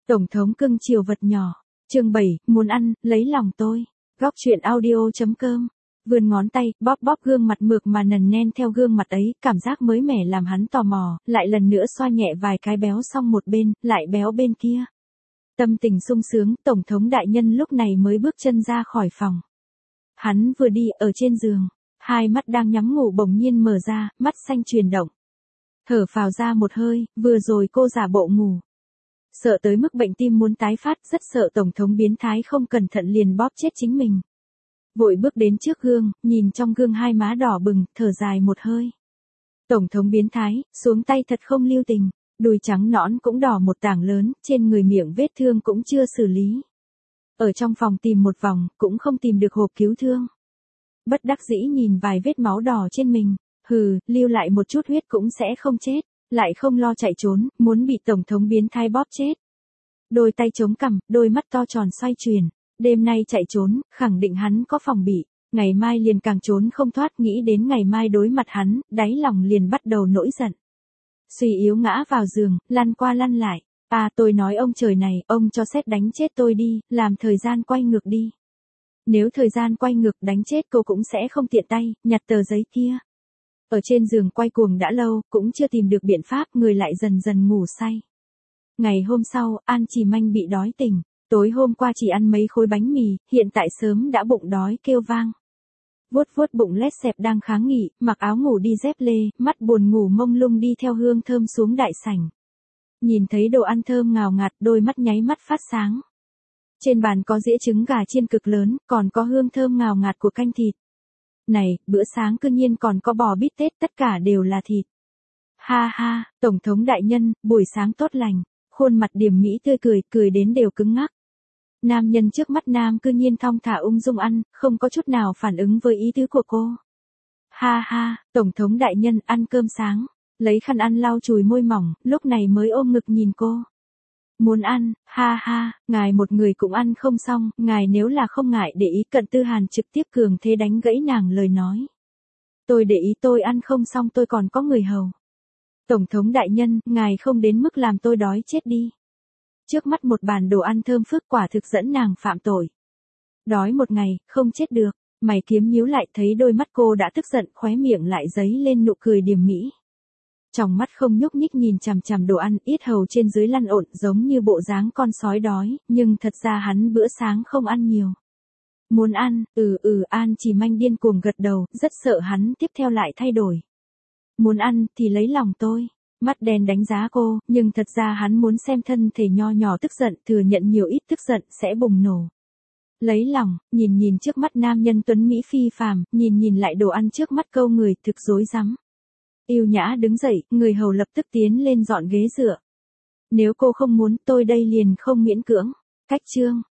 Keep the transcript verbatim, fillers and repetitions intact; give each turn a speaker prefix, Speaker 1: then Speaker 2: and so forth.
Speaker 1: Tổng thống cưng chiều vật nhỏ. Chương bảy, muốn ăn, lấy lòng tôi. Góc truyện audio chấm com. Vươn ngón tay, bóp bóp gương mặt mượt mà nần nen theo gương mặt ấy, cảm giác mới mẻ làm hắn tò mò, lại lần nữa xoa nhẹ vài cái béo xong một bên, lại béo bên kia. Tâm tình sung sướng, Tổng thống đại nhân lúc này mới bước chân ra khỏi phòng. Hắn vừa đi ở trên giường, hai mắt đang nhắm ngủ bỗng nhiên mở ra, mắt xanh chuyển động. Thở phào ra một hơi, vừa rồi cô giả bộ ngủ. Sợ tới mức bệnh tim muốn tái phát, rất sợ Tổng thống biến thái không cẩn thận liền bóp chết chính mình. Vội bước đến trước gương, nhìn trong gương hai má đỏ bừng, thở dài một hơi. Tổng thống biến thái, xuống tay thật không lưu tình, đùi trắng nõn cũng đỏ một tảng lớn, trên người miệng vết thương cũng chưa xử lý. Ở trong phòng tìm một vòng, cũng không tìm được hộp cứu thương. Bất đắc dĩ nhìn vài vết máu đỏ trên mình, hừ, lưu lại một chút huyết cũng sẽ không chết, lại không lo chạy trốn, muốn bị Tổng thống biến thái bóp chết. Đôi tay chống cằm, đôi mắt to tròn xoay chuyển, đêm nay chạy trốn, khẳng định hắn có phòng bị, ngày mai liền càng trốn không thoát, nghĩ đến ngày mai đối mặt hắn, đáy lòng liền bắt đầu nổi giận. Suy yếu ngã vào giường, lăn qua lăn lại, à tôi nói ông trời này, ông cho sét đánh chết tôi đi, làm thời gian quay ngược đi. Nếu thời gian quay ngược đánh chết cô cũng sẽ không tiện tay, nhặt tờ giấy kia. Ở trên giường quay cuồng đã lâu, cũng chưa tìm được biện pháp, người lại dần dần ngủ say. Ngày hôm sau, An Chỉ Manh bị đói tỉnh, tối hôm qua chỉ ăn mấy khối bánh mì, hiện tại sớm đã bụng đói kêu vang. Vuốt vuốt bụng lét xẹp đang kháng nghị, mặc áo ngủ đi dép lê, mắt buồn ngủ mông lung đi theo hương thơm xuống đại sảnh. Nhìn thấy đồ ăn thơm ngào ngạt, đôi mắt nháy mắt phát sáng. Trên bàn có dĩa trứng gà chiên cực lớn, còn có hương thơm ngào ngạt của canh thịt. Này, bữa sáng cư nhiên còn có bò bít tết, tất cả đều là thịt. Ha ha, Tổng thống đại nhân, buổi sáng tốt lành, khuôn mặt điểm mỹ tươi cười, cười đến đều cứng ngắc. Nam nhân trước mắt nam cư nhiên thong thả ung dung ăn, không có chút nào phản ứng với ý tứ của cô. Ha ha, Tổng thống đại nhân ăn cơm sáng, lấy khăn ăn lau chùi môi mỏng, lúc này mới ôm ngực nhìn cô. Muốn ăn, ha ha, ngài một người cũng ăn không xong, ngài nếu là không ngại để ý, Cận Tư Hàn trực tiếp cường thế đánh gãy nàng lời nói. Tôi để ý, tôi ăn không xong, tôi còn có người hầu. Tổng thống đại nhân, ngài không đến mức làm tôi đói chết đi. Trước mắt một bàn đồ ăn thơm phức quả thực dẫn nàng phạm tội. Đói một ngày, không chết được, mày kiếm nhíu lại, thấy đôi mắt cô đã tức giận, khóe miệng lại dấy lên nụ cười điềm mỹ. Trong mắt không nhúc nhích nhìn chằm chằm đồ ăn, yết hầu trên dưới lăn ộn giống như bộ dáng con sói đói, nhưng thật ra hắn bữa sáng không ăn nhiều. Muốn ăn, ừ ừ An Chỉ Manh điên cuồng gật đầu, rất sợ hắn tiếp theo lại thay đổi. Muốn ăn thì lấy lòng tôi. Mắt đen đánh giá cô, nhưng thật ra hắn muốn xem thân thể nho nhỏ tức giận, thừa nhận nhiều ít tức giận sẽ bùng nổ. Lấy lòng, nhìn nhìn trước mắt nam nhân tuấn Mỹ phi phàm, nhìn nhìn lại đồ ăn trước mắt câu người, thực rối rắm. Yêu nhã đứng dậy, người hầu lập tức tiến lên dọn ghế dựa. Nếu cô không muốn, tôi đây liền không miễn cưỡng. Cách chương.